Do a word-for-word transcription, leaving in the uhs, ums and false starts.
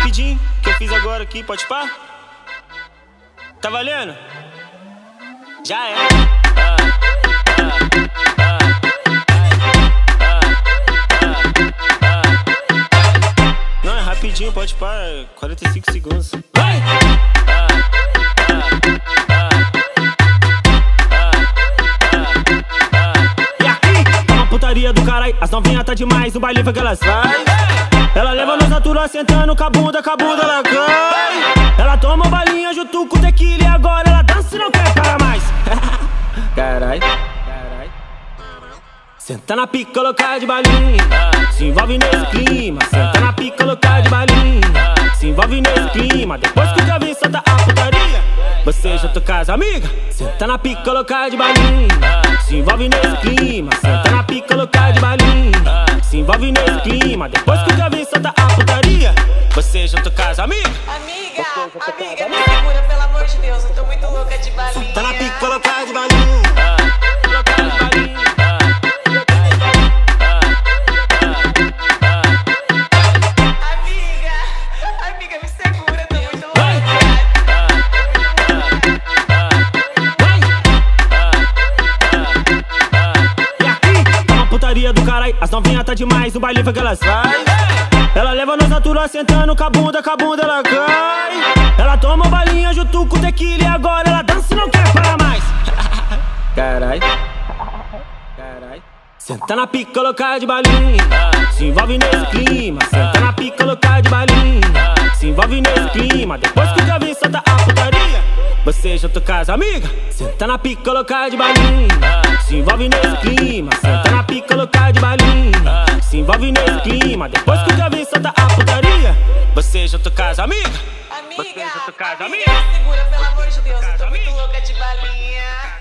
rapidinho, que eu fiz agora aqui, pode pá? Tá valendo? Já é. Ah, ah, ah, ah, ah. Não, é rapidinho, pode pá, é quarenta e cinco segundos. Vai! Do caralho, as novinhas tá demais, o baile foi que elas vai. Ela leva nos natural, sentando com a bunda, com a bunda ela cai. Ela toma balinha junto com tequila e agora ela dança e não quer parar mais. Carai, carai. Senta na pica, colocar de balinha. Se envolve nesse clima. Senta na pica, colocar de balinha. Se envolve nesse clima. Depois que já vi, solta a putaria. Você junto com as amigas. Senta na pica, colocar de balinha. Se envolve nesse clima. Senta na pica, colocar de balinha. Se envolve nesse clima. Depois que já vi, solta a putaria. Você junto com as amigas. Amiga, amiga, me segura, pelo amor de Deus. Eu tô muito louca de balinha. Senta na pica, colocar de balinha. Colocar de balinha. Amiga, amiga, me segura, tô muito louca. Do caralho, as novinhas tá demais, o baile foi que elas vai. Ela leva nos natural, sentando com a bunda, com a bunda ela cai. Ela toma balinha junto com tequila e agora ela dança e não quer parar mais. Carai, carai. Senta na pica, colocar de balinha. Se envolve nesse clima. Senta na pica, colocar de balinha. Se envolve nesse clima. Depois que já vi, solta a putaria. Você junto com as amigas. Senta na pica, colocar de balinha. Se envolve nesse clima. Senta na pica, colocar de balinha. Se envolve nesse clima. Depois que já vi, solta a putaria. Você junto com as amigas. Amiga, Você junto com as amiga, amigas. me segura, pelo amor de Deus. Eu tô muito louca de balinha.